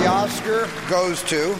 Oscar goes to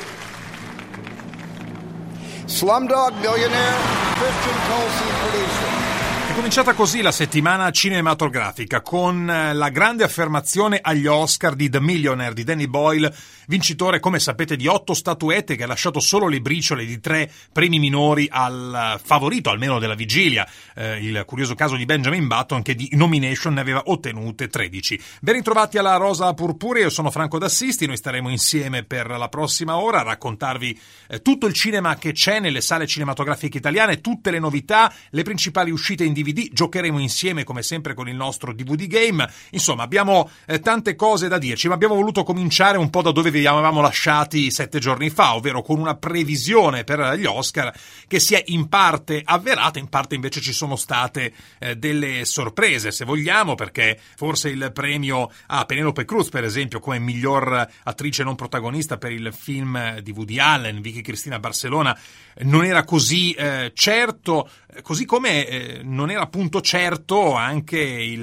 Slumdog Millionaire, Christian Colson producer. È cominciata così la settimana cinematografica con la grande affermazione agli Oscar di The Millionaire di Danny Boyle, vincitore, come sapete, di 8 statuette, che ha lasciato solo le briciole di 3 premi minori al favorito, almeno della vigilia, il curioso caso di Benjamin Button, che di nomination ne aveva ottenute 13. Ben ritrovati alla Rosa Purpurea, io sono Franco D'Assisti, noi staremo insieme per la prossima ora a raccontarvi tutto il cinema che c'è nelle sale cinematografiche italiane, tutte le novità, le principali uscite in DVD, giocheremo insieme come sempre con il nostro DVD Game, insomma abbiamo tante cose da dirci, ma abbiamo voluto cominciare un po' da dove vi avevamo lasciati 7 giorni fa, ovvero con una previsione per gli Oscar che si è in parte avverata, in parte invece ci sono state delle sorprese, se vogliamo, perché forse il premio a Penelope Cruz, per esempio, come miglior attrice non protagonista per il film di Woody Allen, Vicky Cristina Barcelona, non era così certo, così come non era appunto certo anche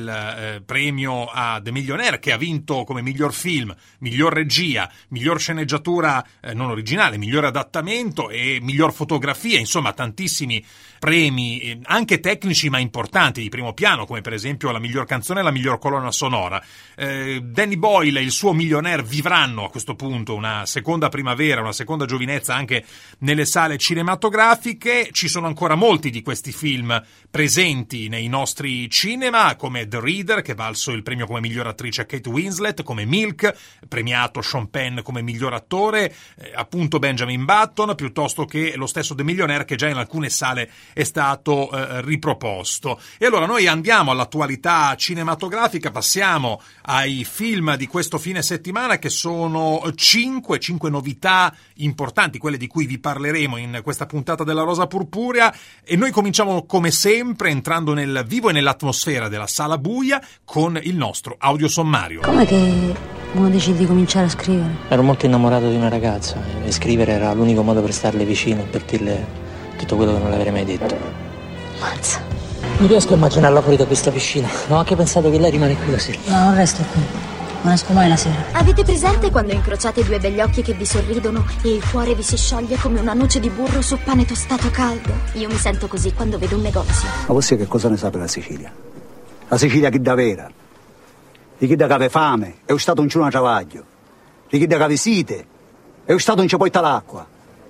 il premio a The Millionaire, che ha vinto come miglior film, miglior regia, miglior sceneggiatura non originale, miglior adattamento e miglior fotografia, insomma tantissimi premi anche tecnici ma importanti di primo piano, come per esempio la miglior canzone e la miglior colonna sonora. Danny Boyle e il suo Millionaire vivranno a questo punto una seconda primavera, una seconda giovinezza anche nelle sale cinematografiche. Ci sono ancora molti di questi film presenti nei nostri cinema, come The Reader, che ha valso il premio come miglior attrice a Kate Winslet, come Milk, premiato Sean Penn come miglior attore, appunto Benjamin Button, piuttosto che lo stesso The Millionaire, che già in alcune sale è stato riproposto. E allora noi andiamo all'attualità cinematografica, passiamo ai film di questo fine settimana, che sono 5 novità importanti, quelle di cui vi parleremo in questa puntata della Rosa Purpurea, e noi cominciamo come sempre entrando nel vivo e nell'atmosfera della sala buia con il nostro audiosommario. Com'è che uno decide di cominciare a scrivere? Ero molto innamorato di una ragazza e scrivere era l'unico modo per starle vicino e per dirle tutto quello che non le avrei mai detto. Mazza. Non riesco a immaginarla fuori da questa piscina. Ho anche pensato che lei rimane qui la sera. No, non resto qui. Non esco mai la sera. Avete presente quando incrociate 2 begli occhi che vi sorridono e il cuore vi si scioglie come una noce di burro su pane tostato caldo? Io mi sento così quando vedo un negozio. Ma voi che cosa ne sa per la Sicilia? La Sicilia chi da vera? Di chi da che ave fame, è stato un ciuno a travaglio. Di chi da che ave sete, è stato un ciapotta l'acqua.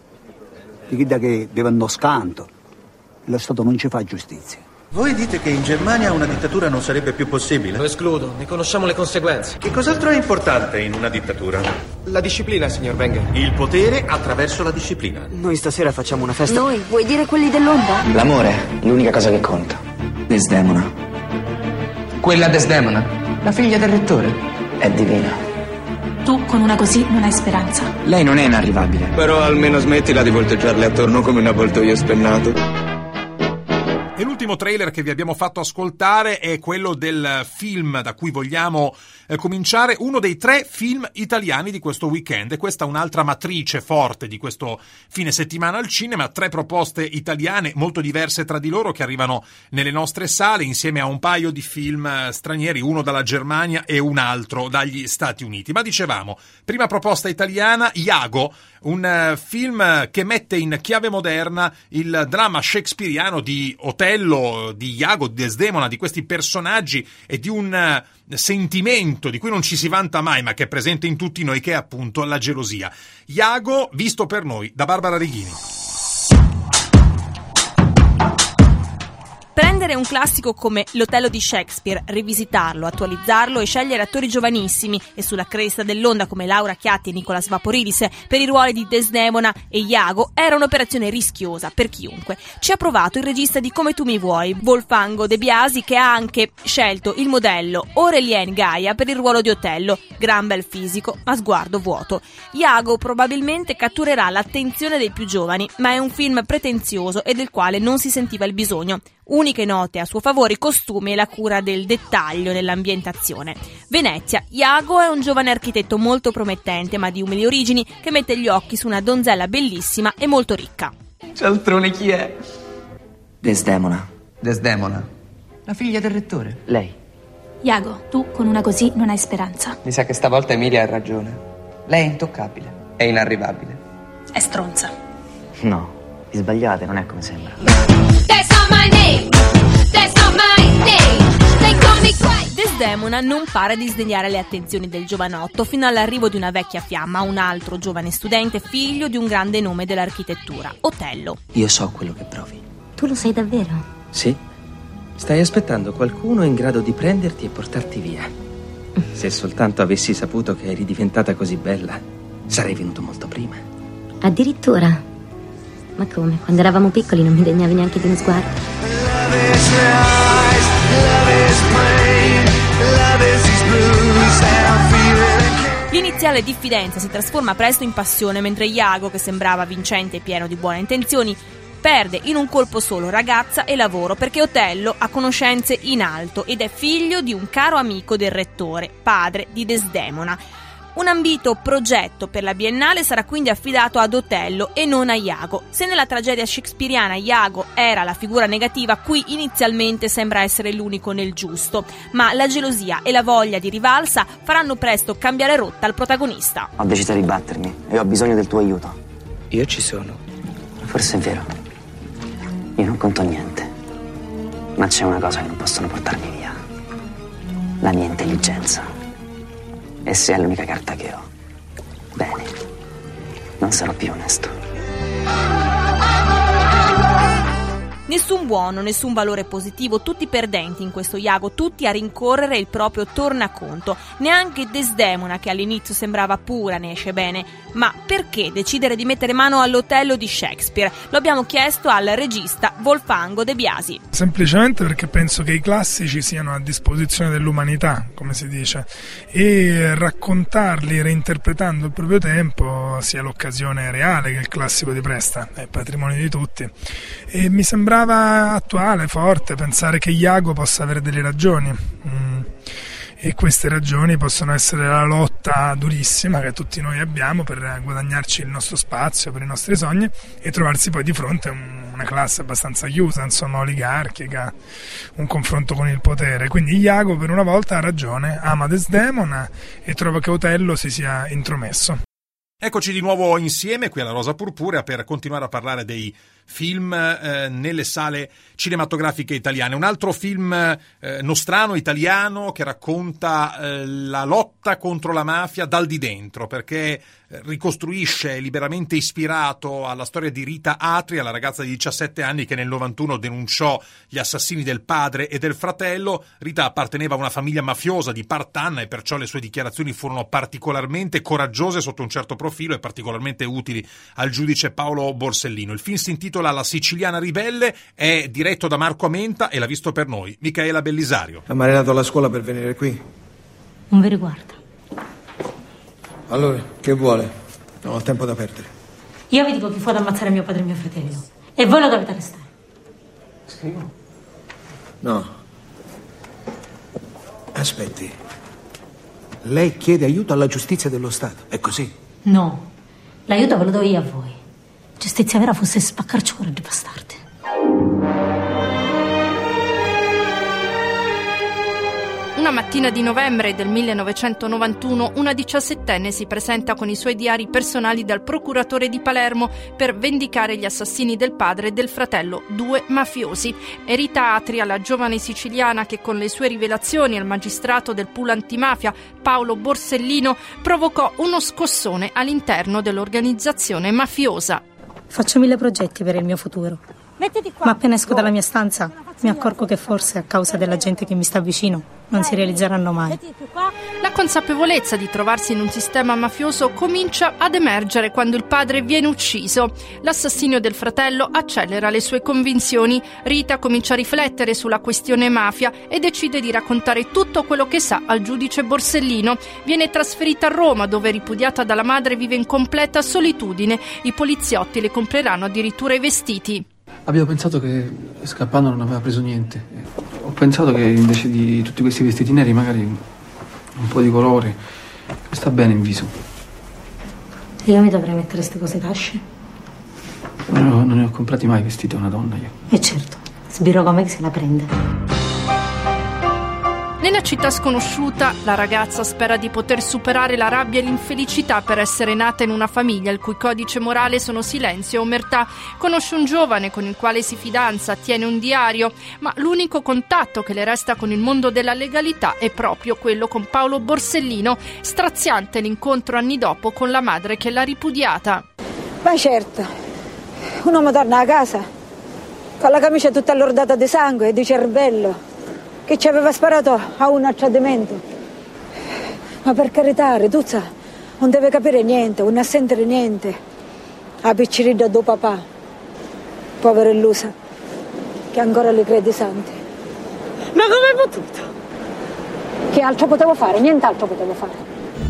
Di chi da che deve andare scanto, lo Stato non ci fa giustizia. Voi dite che in Germania una dittatura non sarebbe più possibile? Lo escludo, ne conosciamo le conseguenze. Che cos'altro è importante in una dittatura? La disciplina, signor Wenger. Il potere attraverso la disciplina. Noi stasera facciamo una festa. Noi? Vuoi dire quelli dell'onda? L'amore, l'unica cosa che conta. Desdemona. Quella Desdemona? La figlia del rettore? È divina. Tu con una così non hai speranza. Lei non è inarrivabile. Però almeno smettila di volteggiarle attorno come un avvoltoio spennato. E l'ultimo trailer che vi abbiamo fatto ascoltare è quello del film da cui vogliamo cominciare, uno dei 3 film italiani di questo weekend, e questa è un'altra matrice forte di questo fine settimana al cinema. 3 proposte italiane molto diverse tra di loro che arrivano nelle nostre sale insieme a un paio di film stranieri, uno dalla Germania e un altro dagli Stati Uniti. Ma dicevamo, prima proposta italiana, Iago, un film che mette in chiave moderna il dramma shakespeariano di Otello, di Iago, di Desdemona, di questi personaggi e di un sentimento di cui non ci si vanta mai ma che è presente in tutti noi, che è appunto la gelosia. Iago visto per noi da Barbara Righini. Prendere un classico come L'Otello di Shakespeare, rivisitarlo, attualizzarlo e scegliere attori giovanissimi e sulla cresta dell'onda come Laura Chiatti e Nicolas Vaporidis per i ruoli di Desdemona e Iago era un'operazione rischiosa per chiunque. Ci ha provato il regista di Come tu mi vuoi, Volfango De Biasi, che ha anche scelto il modello Aurélien Gaia per il ruolo di Otello, gran bel fisico ma sguardo vuoto. Iago probabilmente catturerà l'attenzione dei più giovani, ma è un film pretenzioso e del quale non si sentiva il bisogno. Uniche note a suo favore i costumi e la cura del dettaglio nell'ambientazione. Venezia. Iago è un giovane architetto molto promettente ma di umili origini che mette gli occhi su una donzella bellissima e molto ricca. Cialtrone chi è? Desdemona. Desdemona. La figlia del rettore. Lei. Iago, tu con una così non hai speranza. Mi sa che stavolta Emilia ha ragione. Lei è intoccabile, è inarrivabile. È stronza. No, vi sbagliate, non è come sembra. That's not my name. That's not my name. They call me crazy. Desdemona non pare di sdegnare le attenzioni del giovanotto fino all'arrivo di una vecchia fiamma, un altro giovane studente figlio di un grande nome dell'architettura, Otello. Io so quello che provi. Tu lo sai davvero? Sì. Stai aspettando qualcuno in grado di prenderti e portarti via. Se soltanto avessi saputo che eri diventata così bella, sarei venuto molto prima. Addirittura? Ma come? Quando eravamo piccoli non mi degnavi neanche di uno sguardo. L'iniziale diffidenza si trasforma presto in passione mentre Iago, che sembrava vincente e pieno di buone intenzioni, perde in un colpo solo ragazza e lavoro, perché Otello ha conoscenze in alto ed è figlio di un caro amico del rettore, padre di Desdemona. Un ambito progetto per la Biennale sarà quindi affidato ad Otello e non a Iago. Se nella tragedia shakespeariana Iago era la figura negativa, qui inizialmente sembra essere l'unico nel giusto, ma la gelosia e la voglia di rivalsa faranno presto cambiare rotta al protagonista. Ho deciso di battermi e ho bisogno del tuo aiuto. Io ci sono. Forse è vero. Io non conto niente. Ma c'è una cosa che non possono portarmi via. La mia intelligenza. E se è l'unica carta che ho, bene, non sarò più onesto. Nessun buono, nessun valore positivo, tutti perdenti in questo Iago, tutti a rincorrere il proprio tornaconto. Neanche Desdemona, che all'inizio sembrava pura, ne esce bene. Ma perché decidere di mettere mano all'Otello di Shakespeare? Lo abbiamo chiesto al regista Volfango De Biasi. Semplicemente perché penso che i classici siano a disposizione dell'umanità, come si dice, e raccontarli reinterpretando il proprio tempo sia l'occasione reale che il classico di presta, è patrimonio di tutti. E mi sembrava attuale, forte, pensare che Iago possa avere delle ragioni. E queste ragioni possono essere la lotta durissima che tutti noi abbiamo per guadagnarci il nostro spazio, per i nostri sogni, e trovarsi poi di fronte a una classe abbastanza chiusa, insomma oligarchica, un confronto con il potere. Quindi Iago per una volta ha ragione, ama Desdemona e trova che Otello si sia intromesso. Eccoci di nuovo insieme qui alla Rosa Purpurea per continuare a parlare dei film nelle sale cinematografiche italiane. Un altro film nostrano, italiano, che racconta la lotta contro la mafia dal di dentro, perché ricostruisce, liberamente ispirato alla storia di Rita Atria, la ragazza di 17 anni che nel 91 denunciò gli assassini del padre e del fratello. Rita apparteneva a una famiglia mafiosa di Partanna e perciò le sue dichiarazioni furono particolarmente coraggiose sotto un certo profilo e particolarmente utili al giudice Paolo Borsellino. Il film si intitola La siciliana ribelle, è diretto da Marco Amenta e l'ha visto per noi Micaela Bellisario. Ha marinato alla scuola per venire qui? Non vi riguarda. Allora, che vuole? Non ho tempo da perdere. Io vi dico chi fu ad ammazzare mio padre e mio fratello. E voi lo dovete arrestare. Scrivo? No. Aspetti. Lei chiede aiuto alla giustizia dello Stato, è così? No. L'aiuto ve lo do io a voi. Giustizia vera fosse spaccarci cuore di bastardi. Una mattina di novembre del 1991 una 17enne si presenta con i suoi diari personali dal procuratore di Palermo per vendicare gli assassini del padre e del fratello, due mafiosi. È Rita Atria, la giovane siciliana che con le sue rivelazioni al magistrato del pool antimafia Paolo Borsellino provocò uno scossone all'interno dell'organizzazione mafiosa. Faccio 1000 progetti per il mio futuro, ma appena esco dalla mia stanza mi accorgo che forse a causa della gente che mi sta vicino non si realizzeranno mai. La consapevolezza di trovarsi in un sistema mafioso comincia ad emergere quando il padre viene ucciso. L'assassinio del fratello accelera le sue convinzioni. Rita comincia a riflettere sulla questione mafia e decide di raccontare tutto quello che sa al giudice Borsellino. Viene trasferita a Roma, dove, ripudiata dalla madre, vive in completa solitudine. I poliziotti le compreranno addirittura i vestiti. Abbiamo pensato che scappando non aveva preso niente. Ho pensato che invece di tutti questi vestiti neri magari un po' di colore sta bene in viso. Io mi dovrei mettere queste cose tasce? No, non ne ho comprati mai vestiti a una donna io. E certo, sbirro come che se la prende. Nella città sconosciuta, la ragazza spera di poter superare la rabbia e l'infelicità per essere nata in una famiglia il cui codice morale sono silenzio e omertà. Conosce un giovane con il quale si fidanza, tiene un diario, ma l'unico contatto che le resta con il mondo della legalità è proprio quello con Paolo Borsellino, straziante l'incontro anni dopo con la madre che l'ha ripudiata. Ma certo, un uomo torna a casa con la camicia tutta allordata di sangue e di cervello, che ci aveva sparato a un accadimento. Ma per carità, Riduzza non deve capire niente, non sentire niente. A picciridda do papà, povera illusa, che ancora le crede santi. Ma come hai potuto? Che altro potevo fare? Nient'altro potevo fare.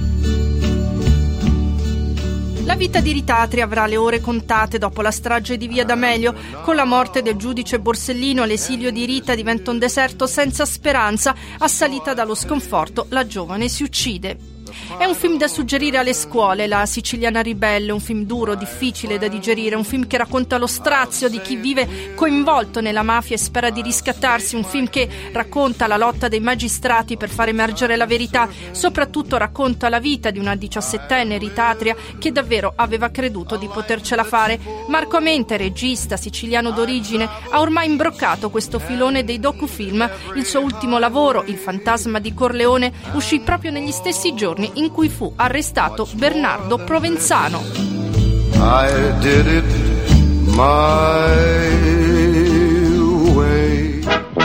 La vita di Ritatri avrà le ore contate dopo la strage di Via D'Amelio. Con la morte del giudice Borsellino, l'esilio di Rita diventa un deserto senza speranza. Assalita dallo sconforto, la giovane si uccide. È un film da suggerire alle scuole, La siciliana ribelle, un film duro, difficile da digerire, un film che racconta lo strazio di chi vive coinvolto nella mafia e spera di riscattarsi, un film che racconta la lotta dei magistrati per far emergere la verità, soprattutto racconta la vita di una 17enne Ritatria che davvero aveva creduto di potercela fare. Marco Amente, regista siciliano d'origine, ha ormai imbroccato questo filone dei docufilm. Il suo ultimo lavoro, Il fantasma di Corleone, uscì proprio negli stessi giorni in cui fu arrestato Bernardo Provenzano. I did it my way.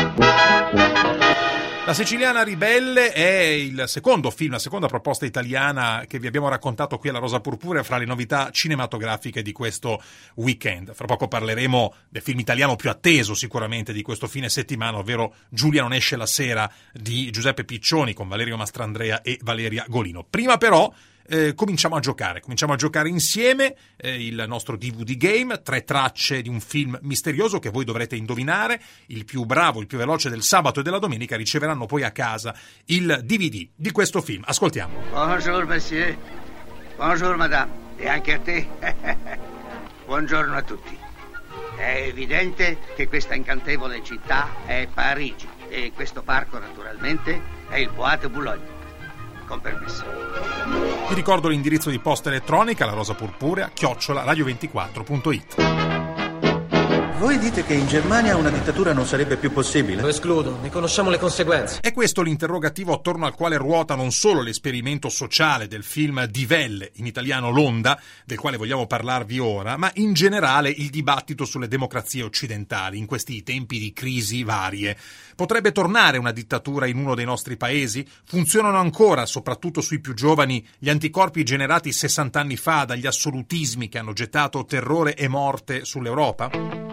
La siciliana ribelle è il secondo film, la seconda proposta italiana che vi abbiamo raccontato qui alla Rosa Purpurea fra le novità cinematografiche di questo weekend. Fra poco parleremo del film italiano più atteso sicuramente di questo fine settimana, ovvero Giulia non esce la sera di Giuseppe Piccioni con Valerio Mastrandrea e Valeria Golino. Prima però cominciamo a giocare insieme il nostro DVD Game, 3 tracce di un film misterioso che voi dovrete indovinare. Il più bravo, il più veloce del sabato e della domenica riceveranno poi a casa il DVD di questo film. Ascoltiamo. Bonjour monsieur, bonjour madame, e anche a te. Buongiorno a tutti. È evidente che questa incantevole città è Parigi e questo parco naturalmente è il Bois de Boulogne. Con permesso. Vi ricordo l'indirizzo di posta elettronica, la Rosa Purpurea, @radio24.it. Voi dite che in Germania una dittatura non sarebbe più possibile? Lo escludo, ne conosciamo le conseguenze. È questo l'interrogativo attorno al quale ruota non solo l'esperimento sociale del film Die Welle, in italiano L'Onda, del quale vogliamo parlarvi ora, ma in generale il dibattito sulle democrazie occidentali in questi tempi di crisi varie. Potrebbe tornare una dittatura in uno dei nostri paesi? Funzionano ancora, soprattutto sui più giovani, gli anticorpi generati 60 anni fa dagli assolutismi che hanno gettato terrore e morte sull'Europa?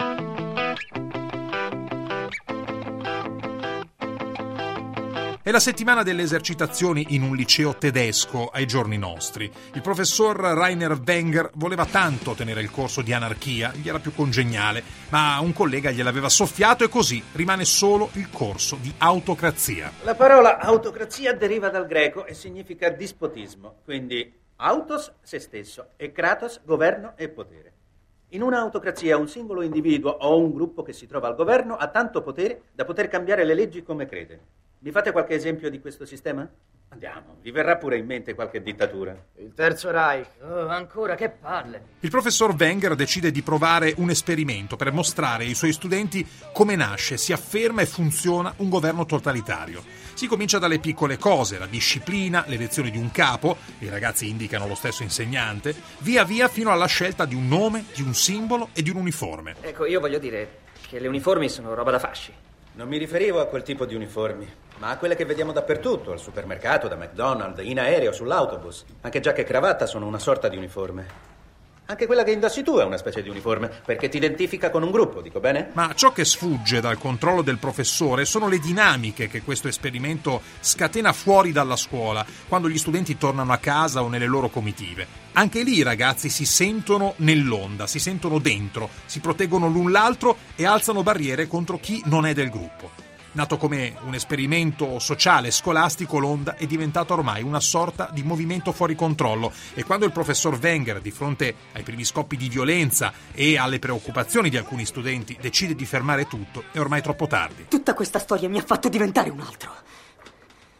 È la settimana delle esercitazioni in un liceo tedesco ai giorni nostri. Il professor Rainer Wenger voleva tanto tenere il corso di anarchia, gli era più congeniale, ma un collega gliel'aveva soffiato e così rimane solo il corso di autocrazia. La parola autocrazia deriva dal greco e significa dispotismo, quindi autos se stesso e kratos governo e potere. In una autocrazia un singolo individuo o un gruppo che si trova al governo ha tanto potere da poter cambiare le leggi come crede. Mi fate qualche esempio di questo sistema? Andiamo, vi verrà pure in mente qualche dittatura. Il Terzo Reich. Oh, ancora, che palle. Il professor Wenger decide di provare un esperimento per mostrare ai suoi studenti come nasce, si afferma e funziona un governo totalitario. Si comincia dalle piccole cose, la disciplina, l'elezione di un capo, i ragazzi indicano lo stesso insegnante, via via fino alla scelta di un nome, di un simbolo e di un uniforme. Ecco, io voglio dire che le uniformi sono roba da fasci. Non mi riferivo a quel tipo di uniformi, ma a quelle che vediamo dappertutto, al supermercato, da McDonald's, in aereo, sull'autobus. Anche giacca e cravatta sono una sorta di uniforme. Anche quella che indossi tu è una specie di uniforme, perché ti identifica con un gruppo, dico bene? Ma ciò che sfugge dal controllo del professore sono le dinamiche che questo esperimento scatena fuori dalla scuola, quando gli studenti tornano a casa o nelle loro comitive. Anche lì i ragazzi si sentono nell'onda, si sentono dentro, si proteggono l'un l'altro e alzano barriere contro chi non è del gruppo. Nato come un esperimento sociale scolastico, l'Onda è diventato ormai una sorta di movimento fuori controllo e quando il professor Wenger, di fronte ai primi scoppi di violenza e alle preoccupazioni di alcuni studenti, decide di fermare tutto, è ormai troppo tardi. Tutta questa storia mi ha fatto diventare un altro.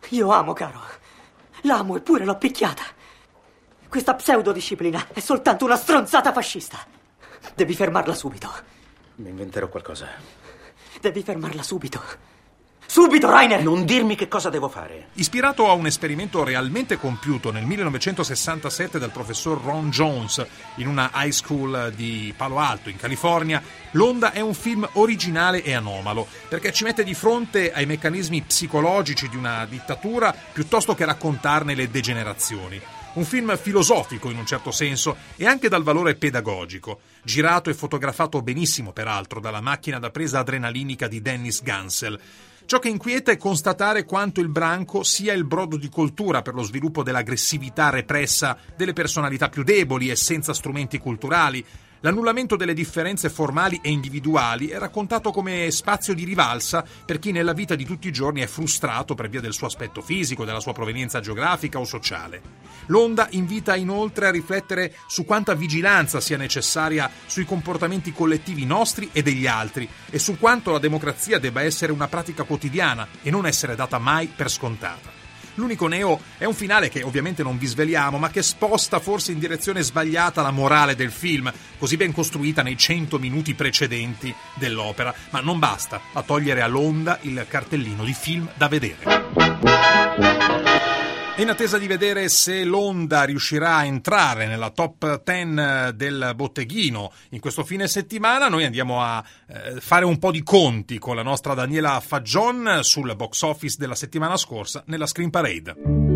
Io amo Caro. L'amo eppure l'ho picchiata. Questa pseudodisciplina è soltanto una stronzata fascista. Devi fermarla subito. Mi inventerò qualcosa. Devi fermarla subito. Subito, Rainer! Non dirmi che cosa devo fare. Ispirato a un esperimento realmente compiuto nel 1967 dal professor Ron Jones in una high school di Palo Alto, in California, L'Onda è un film originale e anomalo, perché ci mette di fronte ai meccanismi psicologici di una dittatura piuttosto che raccontarne le degenerazioni. Un film filosofico in un certo senso e anche dal valore pedagogico, girato e fotografato benissimo peraltro dalla macchina da presa adrenalinica di Dennis Gansel. Ciò che inquieta è constatare quanto il branco sia il brodo di coltura per lo sviluppo dell'aggressività repressa delle personalità più deboli e senza strumenti culturali. L'annullamento delle differenze formali e individuali è raccontato come spazio di rivalsa per chi nella vita di tutti i giorni è frustrato per via del suo aspetto fisico, della sua provenienza geografica o sociale. L'Onda invita inoltre a riflettere su quanta vigilanza sia necessaria sui comportamenti collettivi nostri e degli altri e su quanto la democrazia debba essere una pratica quotidiana e non essere data mai per scontata. L'unico neo è un finale che ovviamente non vi sveliamo, ma che sposta forse in direzione sbagliata la morale del film, così ben costruita nei 100 minuti precedenti dell'opera, ma non basta a togliere all'Onda il cartellino di film da vedere. In attesa di vedere se l'Onda riuscirà a entrare nella top 10 del botteghino in questo fine settimana, noi andiamo a fare un po' di conti con la nostra Daniela Faggion sul box office della settimana scorsa nella Screen Parade.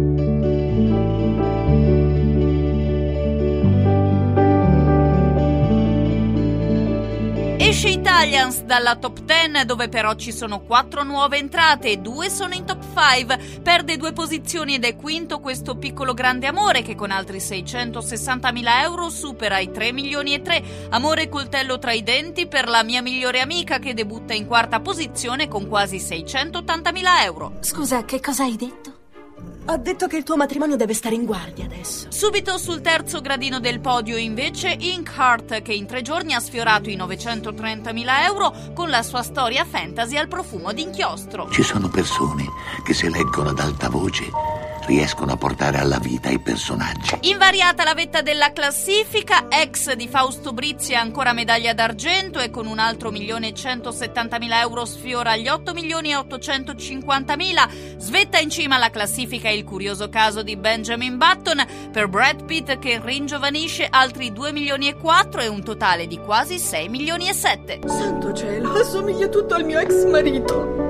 Esce Italians dalla top 10, dove però ci sono 4 nuove entrate e 2 sono in top 5. Perde 2 posizioni ed è quinto Questo piccolo grande amore, che con altri 660.000 euro supera i 3 milioni e 3. Amore coltello tra i denti per La mia migliore amica, che debutta in quarta posizione con quasi 680.000 euro. Scusa, che cosa hai detto? Ho detto che il tuo matrimonio deve stare in guardia adesso. Subito sul terzo gradino del podio invece Inkheart, che in 3 giorni ha sfiorato i 930.000 euro con la sua storia fantasy al profumo d'inchiostro. Ci sono persone che se leggono ad alta voce riescono a portare alla vita i personaggi. Invariata la vetta della classifica, Ex di Fausto Brizzi è ancora medaglia d'argento e con un altro 1.170.000 euro sfiora gli 8.850.000. Svetta in cima alla classifica Il curioso caso di Benjamin Button, per Brad Pitt che ringiovanisce altri 2 milioni e 4 e un totale di quasi 6 milioni e 7. Santo cielo, assomiglia tutto al mio ex marito.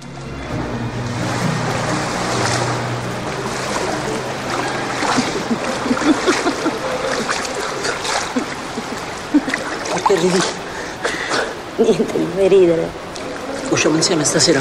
Che ridi? Niente, non vuoi ridere. Usciamo insieme stasera.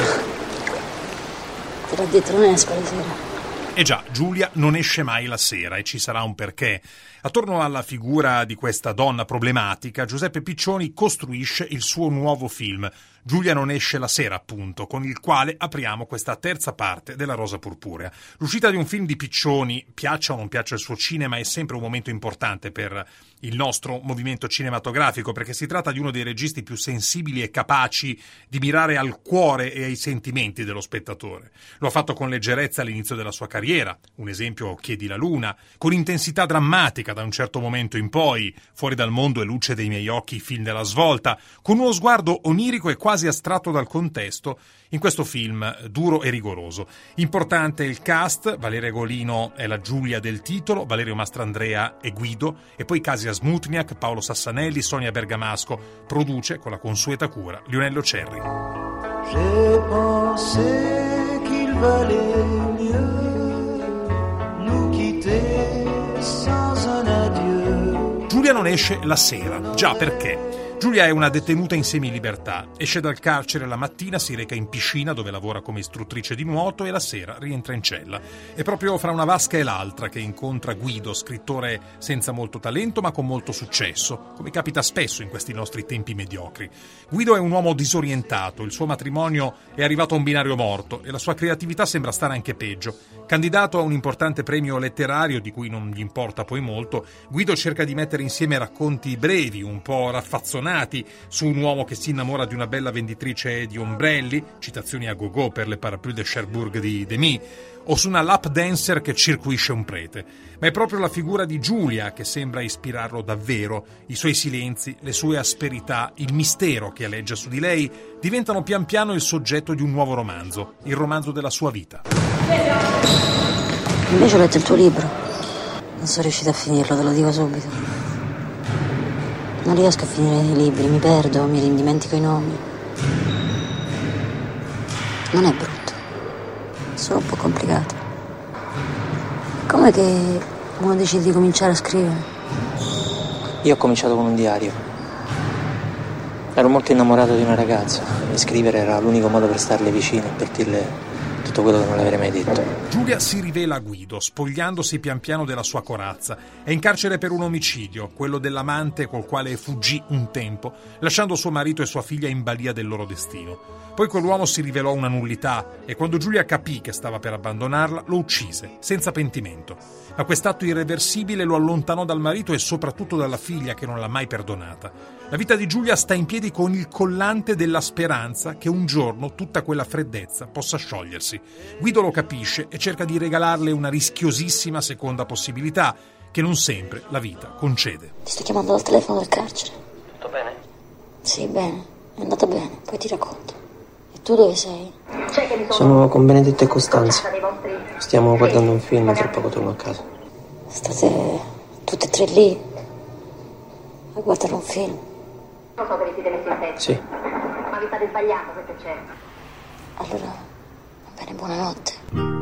Te l'ho detto, non esco la sera. E già, Giulia non esce mai la sera e ci sarà un perché. Attorno alla figura di questa donna problematica, Giuseppe Piccioni costruisce il suo nuovo film, Giulia non esce la sera, appunto, con il quale apriamo questa terza parte della Rosa Purpurea. L'uscita di un film di Piccioni, piaccia o non piaccia il suo cinema, è sempre un momento importante per il nostro movimento cinematografico, perché si tratta di uno dei registi più sensibili e capaci di mirare al cuore e ai sentimenti dello spettatore. Lo ha fatto con leggerezza all'inizio della sua carriera, un esempio Chiedi la luna, con intensità drammatica da un certo momento in poi, Fuori dal mondo e Luce dei miei occhi, film della svolta, con uno sguardo onirico e quasi astratto dal contesto, in questo film duro e rigoroso. Importante il cast: Valeria Golino è la Giulia del titolo, Valerio Mastrandrea è Guido, e poi Kasia Smutniak, Paolo Sassanelli, Sonia Bergamasco. Produce con la consueta cura Lionello Cerri. J'ai pensé qu'il valait mieux nous quitter sans un adieu. Giulia non esce la sera. Già, perché? Giulia è una detenuta in semilibertà. Esce dal carcere la mattina, si reca in piscina dove lavora come istruttrice di nuoto e la sera rientra in cella. È proprio fra una vasca e l'altra che incontra Guido, scrittore senza molto talento ma con molto successo, come capita spesso in questi nostri tempi mediocri. Guido è un uomo disorientato, il suo matrimonio è arrivato a un binario morto e la sua creatività sembra stare anche peggio. Candidato a un importante premio letterario di cui non gli importa poi molto, Guido cerca di mettere insieme racconti brevi, un po' raffazzonati, appassionati, su un uomo che si innamora di una bella venditrice di ombrelli, citazioni a go-go per le parapluie de Cherbourg di Demy, o su una lap dancer che circuisce un prete. Ma è proprio la figura di Giulia che sembra ispirarlo davvero. I suoi silenzi, le sue asperità, il mistero che aleggia su di lei diventano pian piano il soggetto di un nuovo romanzo, il romanzo della sua vita. Invece ho letto il tuo libro. Non sono riuscita a finirlo, te lo dico subito. Non riesco a finire i libri, mi perdo, mi ridimentico i nomi. Non è brutto, è solo un po' complicato. Com'è che uno decide di cominciare a scrivere? Io ho cominciato con un diario. Ero molto innamorato di una ragazza e scrivere era l'unico modo per starle vicino e per dirle tutto quello che non le avrei mai detto. Giulia si rivela a Guido, spogliandosi pian piano della sua corazza. È in carcere per un omicidio, quello dell'amante col quale fuggì un tempo, lasciando suo marito e sua figlia in balia del loro destino. Poi quell'uomo si rivelò una nullità e quando Giulia capì che stava per abbandonarla, lo uccise, senza pentimento. Ma quest'atto irreversibile lo allontanò dal marito e soprattutto dalla figlia che non l'ha mai perdonata. La vita di Giulia sta in piedi con il collante della speranza che un giorno tutta quella freddezza possa sciogliersi. Guido lo capisce e cerca di regalarle una rischiosissima seconda possibilità che non sempre la vita concede. Ti sto chiamando dal telefono del carcere. Tutto bene? Sì, bene, è andata bene, poi ti racconto. E tu dove sei? Sono con Benedetto e Costanza. Stiamo guardando un film e tra poco torno a casa. State tutte e tre lì a guardare un film? Non so che vi siete messi in testa. Sì. Ma vi state sbagliando, questo è certo. Allora, va bene, buonanotte.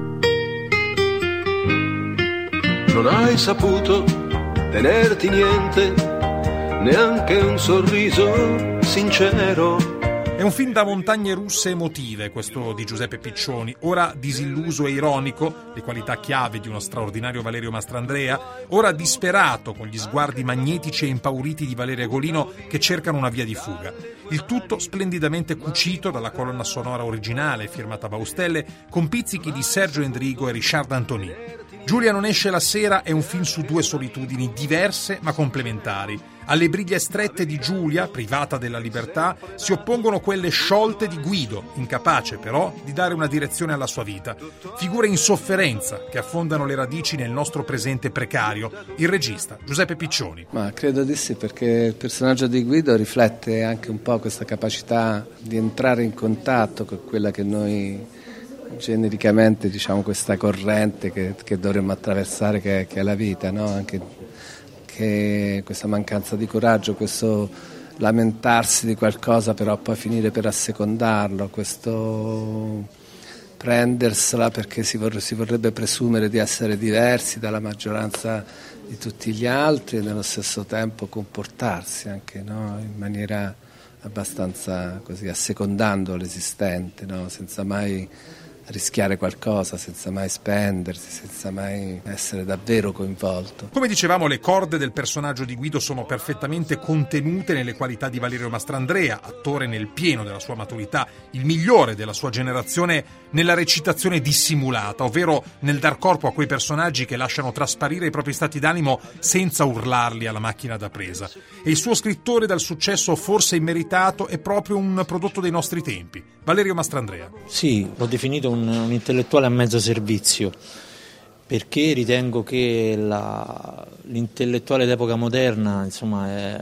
Non hai saputo tenerti niente, neanche un sorriso sincero. È un film da montagne russe emotive, questo di Giuseppe Piccioni, ora disilluso e ironico, le qualità chiave di uno straordinario Valerio Mastrandrea, ora disperato con gli sguardi magnetici e impauriti di Valeria Golino che cercano una via di fuga. Il tutto splendidamente cucito dalla colonna sonora originale firmata Baustelle, con pizzichi di Sergio Endrigo e Richard Anthony. Giulia non esce la sera è un film su due solitudini diverse ma complementari. Alle briglie strette di Giulia, privata della libertà, si oppongono quelle sciolte di Guido, incapace però di dare una direzione alla sua vita. Figure in sofferenza che affondano le radici nel nostro presente precario. Il regista Giuseppe Piccioni. Ma credo di sì, perché il personaggio di Guido riflette anche un po' questa capacità di entrare in contatto con quella che noi genericamente diciamo questa corrente che dovremmo attraversare che è la vita, no? Anche che questa mancanza di coraggio, questo lamentarsi di qualcosa però poi finire per assecondarlo, questo prendersela perché si vorrebbe presumere di essere diversi dalla maggioranza di tutti gli altri e nello stesso tempo comportarsi anche, no? In maniera abbastanza così, assecondando l'esistente, no? Senza mai rischiare qualcosa, senza mai spendersi, senza mai essere davvero coinvolto. Come dicevamo, le corde del personaggio di Guido sono perfettamente contenute nelle qualità di Valerio Mastrandrea, attore nel pieno della sua maturità, il migliore della sua generazione nella recitazione dissimulata, ovvero nel dar corpo a quei personaggi che lasciano trasparire i propri stati d'animo senza urlarli alla macchina da presa. E il suo scrittore dal successo forse immeritato è proprio un prodotto dei nostri tempi, Valerio Mastrandrea. Sì, l'ho definito un intellettuale a mezzo servizio, perché ritengo che l'intellettuale d'epoca moderna, insomma,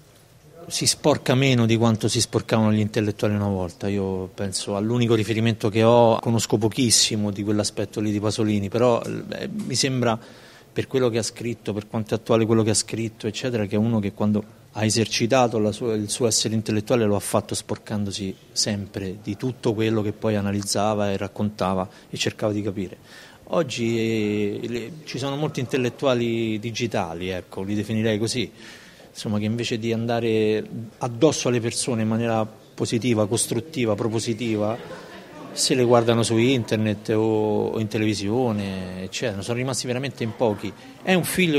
si sporca meno di quanto si sporcavano gli intellettuali una volta. Io penso all'unico riferimento che ho, conosco pochissimo di quell'aspetto lì di Pasolini, però mi sembra, per quello che ha scritto, per quanto è attuale quello che ha scritto, eccetera, che è uno che quando ha esercitato il suo essere intellettuale lo ha fatto sporcandosi sempre di tutto quello che poi analizzava e raccontava e cercava di capire. Oggi ci sono molti intellettuali digitali, ecco, li definirei così, insomma, che invece di andare addosso alle persone in maniera positiva, costruttiva, propositiva, se le guardano su internet o in televisione, eccetera. Sono rimasti veramente in pochi. È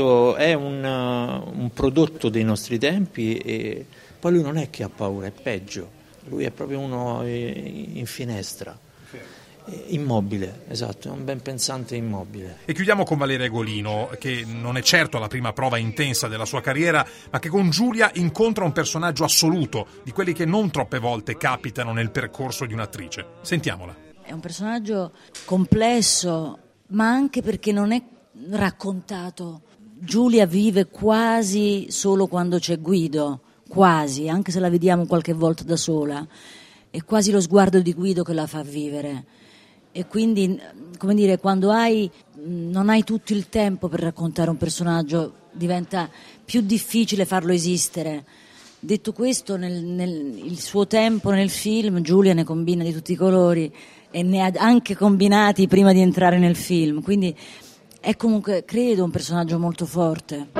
un prodotto dei nostri tempi e poi lui non è che ha paura, è peggio. Lui è proprio uno in finestra Immobile, esatto, è un ben pensante immobile. E chiudiamo con Valeria Golino, che non è certo la prima prova intensa della sua carriera, ma che con Giulia incontra un personaggio assoluto, di quelli che non troppe volte capitano nel percorso di un'attrice. Sentiamola. È un personaggio complesso, ma anche perché non è raccontato. Giulia vive quasi solo quando c'è Guido, quasi, anche se la vediamo qualche volta da sola. È quasi lo sguardo di Guido che la fa vivere. E quindi, come dire, quando non hai tutto il tempo per raccontare un personaggio, diventa più difficile farlo esistere. Detto questo, il suo tempo nel film, Giulia ne combina di tutti i colori e ne ha anche combinati prima di entrare nel film, quindi è comunque, credo, un personaggio molto forte.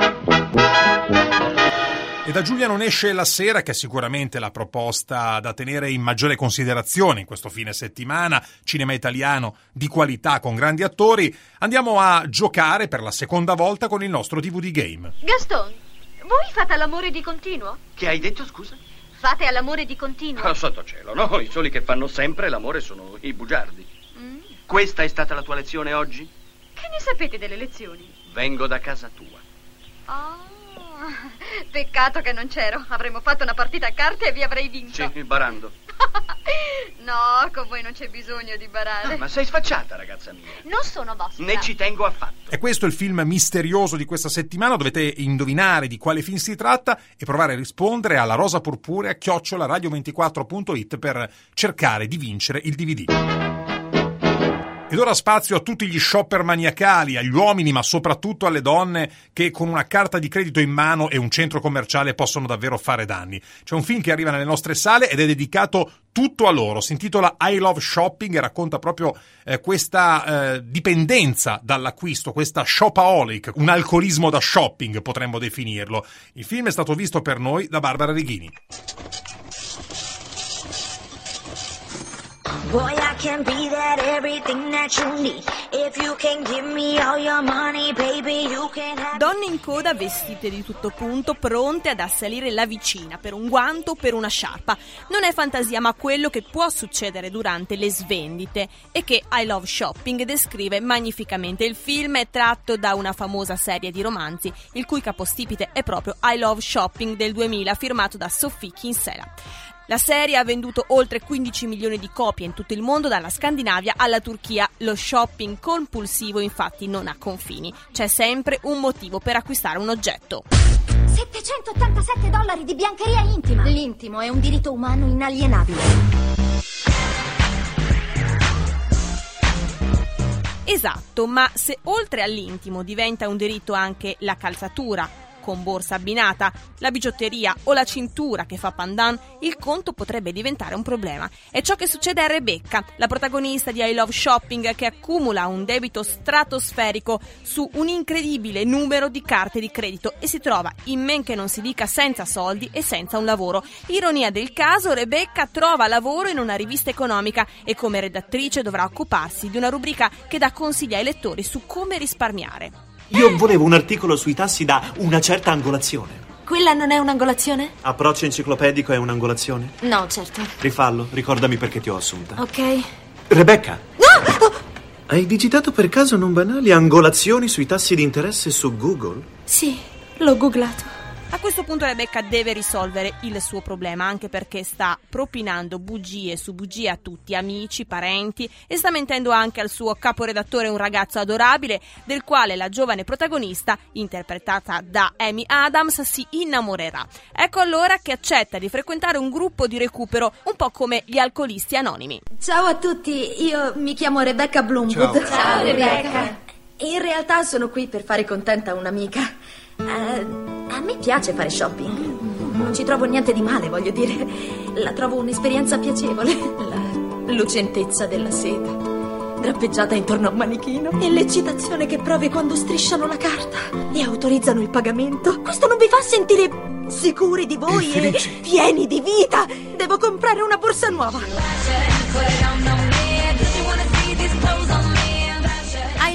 E da Giulia non esce La sera, che è sicuramente la proposta da tenere in maggiore considerazione in questo fine settimana, cinema italiano di qualità con grandi attori. Andiamo a giocare per la seconda volta con il nostro DVD Game. Gaston, voi fate all'amore di continuo? Che hai detto, scusa? Fate all'amore di continuo? Oh, sotto cielo, no, i soli che fanno sempre l'amore sono i bugiardi. Questa è stata la tua lezione oggi? Che ne sapete delle lezioni? Vengo da casa tua. Oh, peccato che non c'ero. Avremmo fatto una partita a carte e vi avrei vinto. Sì, barando. No, con voi non c'è bisogno di barare. Ma sei sfacciata, ragazza mia. Non sono vostra. Ne ci tengo affatto. E questo è il film misterioso di questa settimana. Dovete indovinare di quale film si tratta e provare a rispondere alla rosapurpurea@radio24.it per cercare di vincere il DVD. Ed ora spazio a tutti gli shopper maniacali, agli uomini ma soprattutto alle donne che con una carta di credito in mano e un centro commerciale possono davvero fare danni. C'è un film che arriva nelle nostre sale ed è dedicato tutto a loro. Si intitola I Love Shopping e racconta proprio questa dipendenza dall'acquisto, questa shopaholic, un alcolismo da shopping potremmo definirlo. Il film è stato visto per noi da Barbara Reghini. Boy, I can be that everything that you need. If you can give me all your money, baby, you can have... Donne in coda vestite di tutto punto, pronte ad assalire la vicina per un guanto o per una sciarpa. Non è fantasia, ma quello che può succedere durante le svendite e che I Love Shopping descrive magnificamente. Il film è tratto da una famosa serie di romanzi, il cui capostipite è proprio I Love Shopping del 2000, firmato da Sophie Kinsella. La serie ha venduto oltre 15 milioni di copie in tutto il mondo, dalla Scandinavia alla Turchia. Lo shopping compulsivo infatti non ha confini. C'è sempre un motivo per acquistare un oggetto. $787 di biancheria intima. L'intimo è un diritto umano inalienabile. Esatto, ma se oltre all'intimo diventa un diritto anche la calzatura con borsa abbinata, la bigiotteria o la cintura che fa pandan, il conto potrebbe diventare un problema. È ciò che succede a Rebecca, la protagonista di I Love Shopping, che accumula un debito stratosferico su un incredibile numero di carte di credito e si trova, in men che non si dica, senza soldi e senza un lavoro. Ironia del caso, Rebecca trova lavoro in una rivista economica e come redattrice dovrà occuparsi di una rubrica che dà consigli ai lettori su come risparmiare. Io volevo un articolo sui tassi da una certa angolazione. Quella non è un'angolazione? Approccio enciclopedico è un'angolazione? No, certo. Rifallo, ricordami perché ti ho assunta. Ok. Rebecca! No! Oh. Hai digitato per caso non banali angolazioni sui tassi di interesse su Google? Sì, l'ho googlato. A questo punto Rebecca deve risolvere il suo problema, anche perché sta propinando bugie su bugie a tutti, amici, parenti, e sta mentendo anche al suo caporedattore, un ragazzo adorabile del quale la giovane protagonista, interpretata da Amy Adams, si innamorerà. Ecco allora che accetta di frequentare un gruppo di recupero, un po' come gli alcolisti anonimi. Ciao a tutti, io mi chiamo Rebecca Bloomwood. Ciao Rebecca. In realtà sono qui per fare contenta un'amica. A me piace fare shopping. Non ci trovo niente di male, voglio dire. La trovo un'esperienza piacevole. La lucentezza della seta, drappeggiata intorno a un manichino, e l'eccitazione che provi quando strisciano la carta e autorizzano il pagamento. Questo non vi fa sentire sicuri di voi e pieni di vita? Devo comprare una borsa nuova. I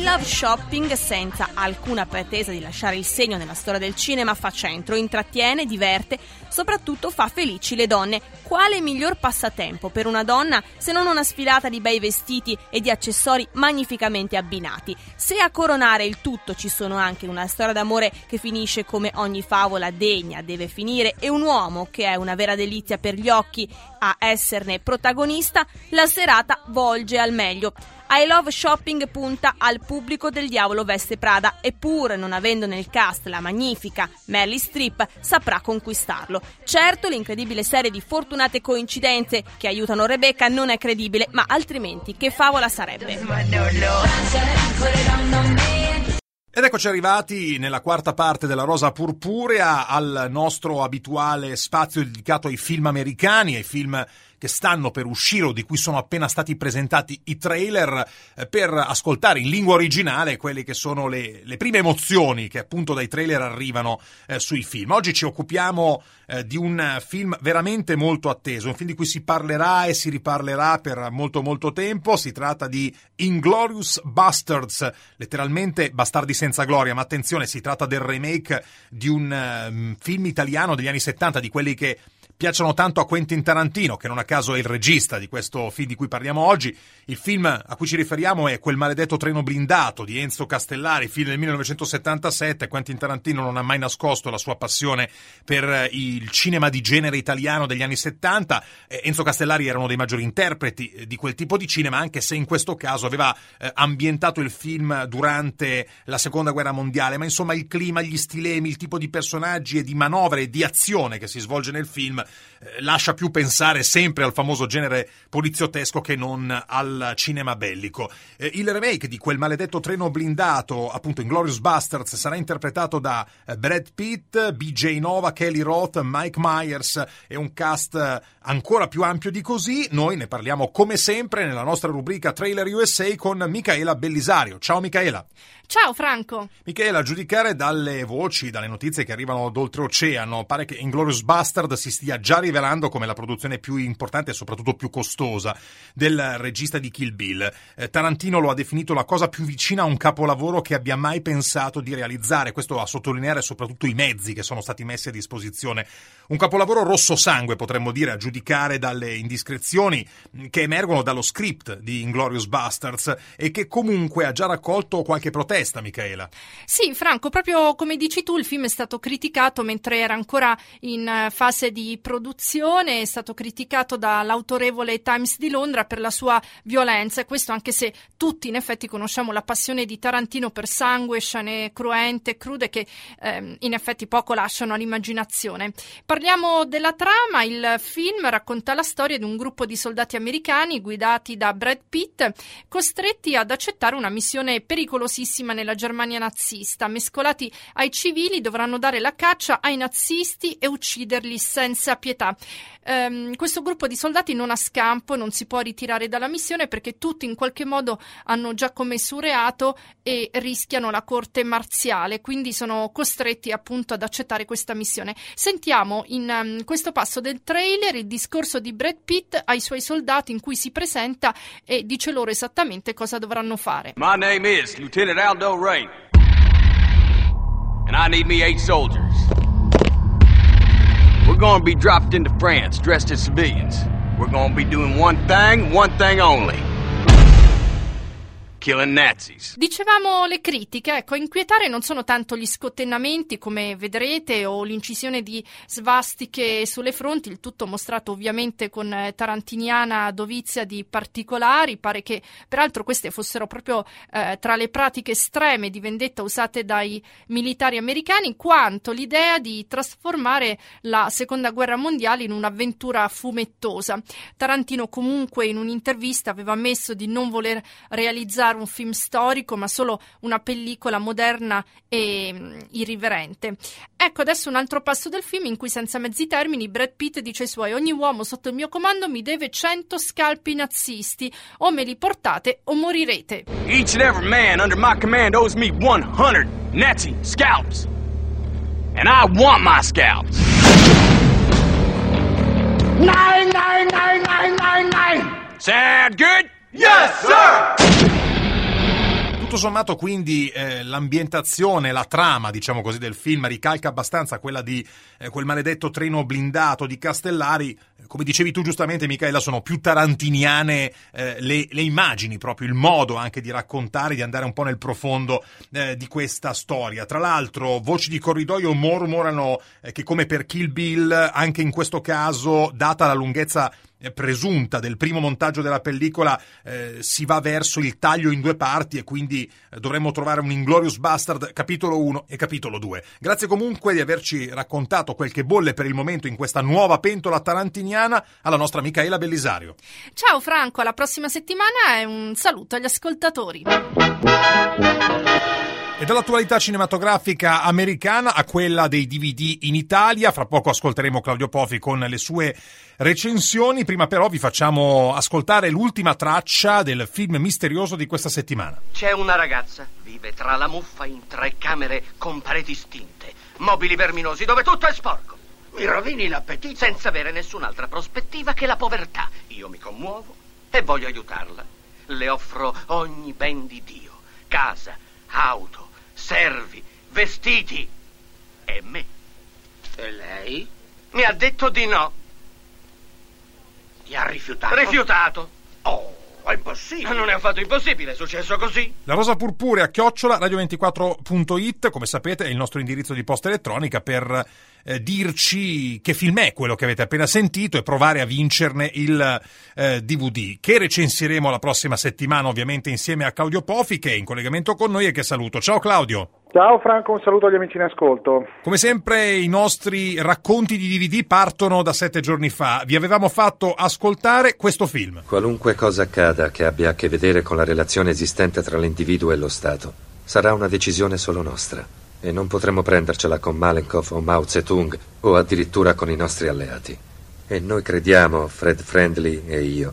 Love Shopping, senza alcuna pretesa di lasciare il segno nella storia del cinema, fa centro, intrattiene, diverte, soprattutto fa felici le donne. Quale miglior passatempo per una donna se non una sfilata di bei vestiti e di accessori magnificamente abbinati? Se a coronare il tutto ci sono anche una storia d'amore che finisce come ogni favola degna deve finire e un uomo che è una vera delizia per gli occhi a esserne protagonista, la serata volge al meglio. I Love Shopping punta al pubblico del Diavolo Veste Prada e pur non avendo nel cast la magnifica Meryl Streep saprà conquistarlo. Certo, l'incredibile serie di fortunate coincidenze che aiutano Rebecca non è credibile, ma altrimenti che favola sarebbe? Ed eccoci arrivati nella quarta parte della Rosa Purpurea, al nostro abituale spazio dedicato ai film americani, ai film che stanno per uscire o di cui sono appena stati presentati i trailer, per ascoltare in lingua originale quelle che sono le prime emozioni che appunto dai trailer arrivano sui film. Oggi ci occupiamo di un film veramente molto atteso, un film di cui si parlerà e si riparlerà per molto molto tempo. Si tratta di Inglourious Basterds, letteralmente bastardi senza gloria, ma attenzione, si tratta del remake di un film italiano degli anni 70, di quelli che piacciono tanto a Quentin Tarantino, che non a caso è il regista di questo film di cui parliamo oggi. Il film a cui ci riferiamo è Quel maledetto treno blindato di Enzo Castellari, film del 1977. Quentin Tarantino non ha mai nascosto la sua passione per il cinema di genere italiano degli anni 70. Enzo Castellari era uno dei maggiori interpreti di quel tipo di cinema, anche se in questo caso aveva ambientato il film durante la Seconda Guerra Mondiale. Ma insomma il clima, gli stilemi, il tipo di personaggi e di manovre e di azione che si svolge nel film lascia più pensare sempre al famoso genere poliziottesco che non al cinema bellico. Il remake di Quel maledetto treno blindato, appunto Inglourious Basterds, sarà interpretato da Brad Pitt, BJ Novak, Kelly Roth, Mike Myers e un cast ancora più ampio di così. Noi ne parliamo come sempre nella nostra rubrica Trailer USA con Micaela Bellisario. Ciao Micaela. Ciao Franco. Michaela, a giudicare dalle voci, dalle notizie che arrivano d'oltreoceano, pare che Inglourious Bastard si stia già rivelando come la produzione più importante e soprattutto più costosa del regista di Kill Bill. Tarantino lo ha definito la cosa più vicina a un capolavoro che abbia mai pensato di realizzare, questo a sottolineare soprattutto i mezzi che sono stati messi a disposizione. Un capolavoro rosso sangue, potremmo dire, a giudicare dalle indiscrezioni che emergono dallo script di Inglourious Basterds e che comunque ha già raccolto qualche protesta, Micaela. Sì, Franco, proprio come dici tu, il film è stato criticato mentre era ancora in fase di produzione, è stato criticato dall'autorevole Times di Londra per la sua violenza, e questo anche se tutti in effetti conosciamo la passione di Tarantino per sangue, scene cruente e crude che in effetti poco lasciano all'immaginazione. Parliamo della trama. Il film racconta la storia di un gruppo di soldati americani guidati da Brad Pitt, costretti ad accettare una missione pericolosissima nella Germania nazista. Mescolati ai civili, dovranno dare la caccia ai nazisti e ucciderli senza pietà. Questo gruppo di soldati non ha scampo, non si può ritirare dalla missione perché tutti in qualche modo hanno già commesso un reato e rischiano la corte marziale, quindi sono costretti appunto ad accettare questa missione. Sentiamo in questo passo del trailer il discorso di Brad Pitt ai suoi soldati, in cui si presenta e dice loro esattamente cosa dovranno fare. My name is Lieutenant Aldo Ray, and I need me 8 soldiers. We're going to be dropped into France dressed as civilians. We're going to be doing one thing only. Killing Nazis. Dicevamo le critiche, ecco, a inquietare non sono tanto gli scotennamenti, come vedrete, o l'incisione di svastiche sulle fronti, il tutto mostrato ovviamente con tarantiniana dovizia di particolari. Pare che peraltro queste fossero proprio tra le pratiche estreme di vendetta usate dai militari americani, quanto l'idea di trasformare la Seconda Guerra Mondiale in un'avventura fumettosa. Tarantino comunque in un'intervista aveva ammesso di non voler realizzare un film storico, ma solo una pellicola moderna e irriverente. Ecco adesso un altro passo del film in cui, senza mezzi termini, Brad Pitt dice ai suoi: ogni uomo sotto il mio comando mi deve 100 scalpi nazisti, o me li portate o morirete. Each and every man under my command owes me 100 Nazi scalps. And I want my scalps. 99999. Sound good? Yes, sir! Tutto sommato quindi l'ambientazione, la trama, diciamo così, del film ricalca abbastanza quella di quel maledetto treno blindato di Castellari. Come dicevi tu giustamente, Micaela, sono più tarantiniane le immagini, proprio il modo anche di raccontare, di andare un po' nel profondo di questa storia. Tra l'altro, voci di corridoio mormorano che, come per Kill Bill, anche in questo caso, data la lunghezza presunta del primo montaggio della pellicola, si va verso il taglio in 2 parti e quindi dovremmo trovare un Inglourious Bastard capitolo 1 e capitolo 2. Grazie comunque di averci raccontato quel che bolle per il momento in questa nuova pentola tarantiniana alla nostra Micaela Bellisario. Ciao Franco, alla prossima settimana e un saluto agli ascoltatori. E dall'attualità cinematografica americana a quella dei DVD in Italia, fra poco ascolteremo Claudio Pofi con le sue recensioni. Prima però vi facciamo ascoltare l'ultima traccia del film misterioso di questa settimana. C'è una ragazza, vive tra la muffa in 3 camere con pareti stinte, mobili verminosi dove tutto è sporco. Mi rovini l'appetito senza avere nessun'altra prospettiva che la povertà. Io mi commuovo e voglio aiutarla. Le offro ogni ben di Dio: casa, auto, servi, vestiti e me. E lei? Mi ha detto di no. Ti ha rifiutato? Rifiutato. Oh, è impossibile. Non è affatto impossibile, è successo così. La Rosa Purpurea @radio24.it, come sapete, è il nostro indirizzo di posta elettronica per dirci che film è quello che avete appena sentito e provare a vincerne il DVD, che recensiremo la prossima settimana, ovviamente insieme a Claudio Pofi, che è in collegamento con noi e che saluto. Ciao Claudio. Ciao Franco, un saluto agli amici in ascolto. Come sempre i nostri racconti di DVD partono da 7 giorni fa. Vi avevamo fatto ascoltare questo film. Qualunque cosa accada che abbia a che vedere con la relazione esistente tra l'individuo e lo Stato, sarà una decisione solo nostra. E non potremo prendercela con Malenkov o Mao Zedong o addirittura con i nostri alleati. E noi crediamo, Fred Friendly e io,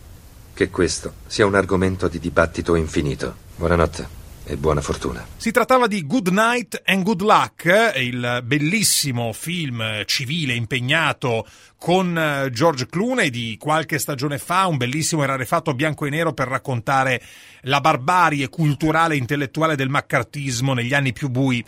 che questo sia un argomento di dibattito infinito. Buonanotte e buona fortuna. Si trattava di Good Night and Good Luck, il bellissimo film civile impegnato con George Clooney di qualche stagione fa, un bellissimo e rarefatto bianco e nero per raccontare la barbarie culturale e intellettuale del maccartismo negli anni più bui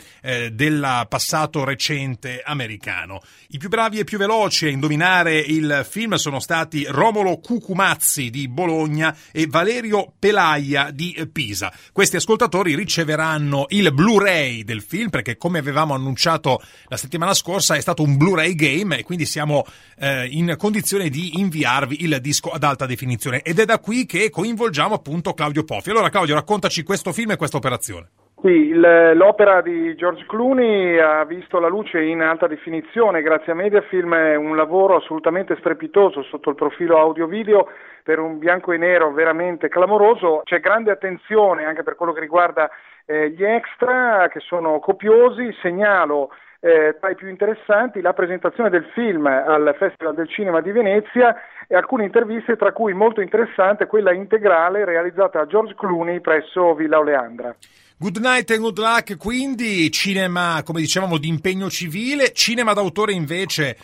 del passato recente americano. I più bravi e più veloci a indovinare il film sono stati Romolo Cucumazzi di Bologna e Valerio Pelaia di Pisa. Questi ascoltatori riceveranno il Blu-ray del film, perché, come avevamo annunciato la settimana scorsa, è stato un Blu-ray game e quindi siamo in condizione di inviarvi il disco ad alta definizione, ed è da qui che coinvolgiamo appunto Claudio Pofi. Allora Claudio, raccontaci questo film e questa operazione. Sì, l'opera di George Clooney ha visto la luce in alta definizione grazie a Mediafilm. È un lavoro assolutamente strepitoso sotto il profilo audio-video, per un bianco e nero veramente clamoroso. C'è grande attenzione anche per quello che riguarda gli extra, che sono copiosi. Segnalo tra i più interessanti la presentazione del film al Festival del Cinema di Venezia e alcune interviste, tra cui molto interessante quella integrale realizzata da George Clooney presso Villa Oleandra. Good Night and Good Luck, quindi cinema, come dicevamo, di impegno civile, cinema d'autore invece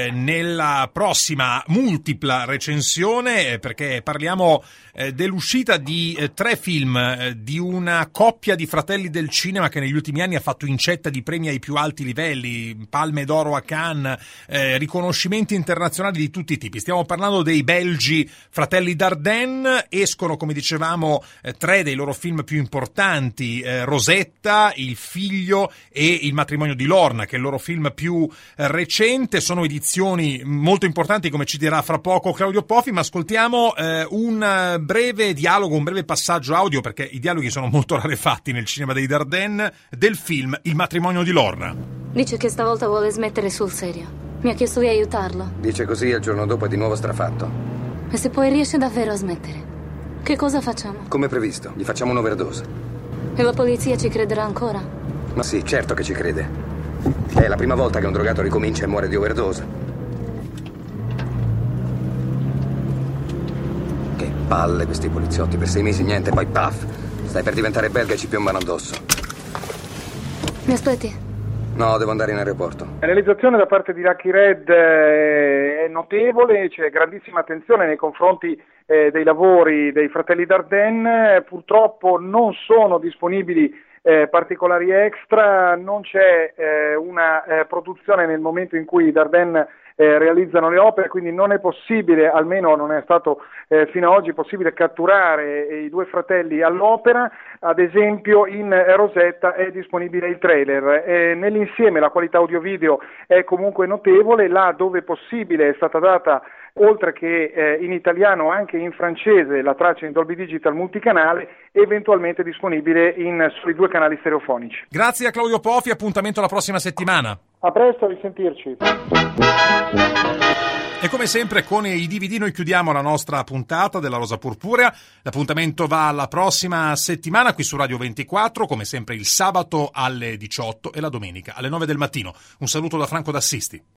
nella prossima multipla recensione, perché parliamo dell'uscita di 3 film di una coppia di fratelli del cinema che negli ultimi anni ha fatto incetta di premi ai più alti livelli, Palme d'Oro a Cannes, riconoscimenti internazionali di tutti i tipi. Stiamo parlando dei belgi Fratelli Dardenne. Escono, come dicevamo, 3 dei loro film più importanti, Rosetta, Il figlio e Il matrimonio di Lorna, che è il loro film più recente. Sono edizioni molto importanti, come ci dirà fra poco Claudio Pofi, ma ascoltiamo un breve dialogo, un breve passaggio audio, perché i dialoghi sono molto rarefatti nel cinema dei Dardenne, del film Il matrimonio di Lorna. Dice che stavolta vuole smettere sul serio. Mi ha chiesto di aiutarlo. Dice così, il giorno dopo è di nuovo strafatto. E se poi riesce davvero a smettere, che cosa facciamo? Come previsto, gli facciamo un'overdose. E la polizia ci crederà ancora? Ma sì, certo che ci crede. È la prima volta che un drogato ricomincia e muore di overdose. Che palle questi poliziotti, per 6 mesi niente, poi paf, stai per diventare belga e ci piombano addosso. Mi aspetti? No, devo andare in aeroporto. La realizzazione da parte di Lucky Red è notevole, c'è grandissima attenzione nei confronti dei lavori dei fratelli Dardenne. Purtroppo non sono disponibili particolari extra, non c'è una produzione nel momento in cui i Dardenne realizzano le opere, quindi non è possibile, almeno non è stato fino ad oggi possibile catturare i due fratelli all'opera. Ad esempio in Rosetta è disponibile il trailer. Nell'insieme la qualità audio-video è comunque notevole, là dove possibile è stata data, oltre che in italiano, anche in francese la traccia in Dolby Digital multicanale, eventualmente disponibile sui 2 canali stereofonici. Grazie a Claudio Pofi, appuntamento alla prossima settimana. A presto, a risentirci. E come sempre con i DVD noi chiudiamo la nostra puntata della Rosa Purpurea. L'appuntamento va alla prossima settimana qui su Radio 24, come sempre il sabato alle 18 e la domenica alle 9 del mattino. Un saluto da Franco D'Assisti.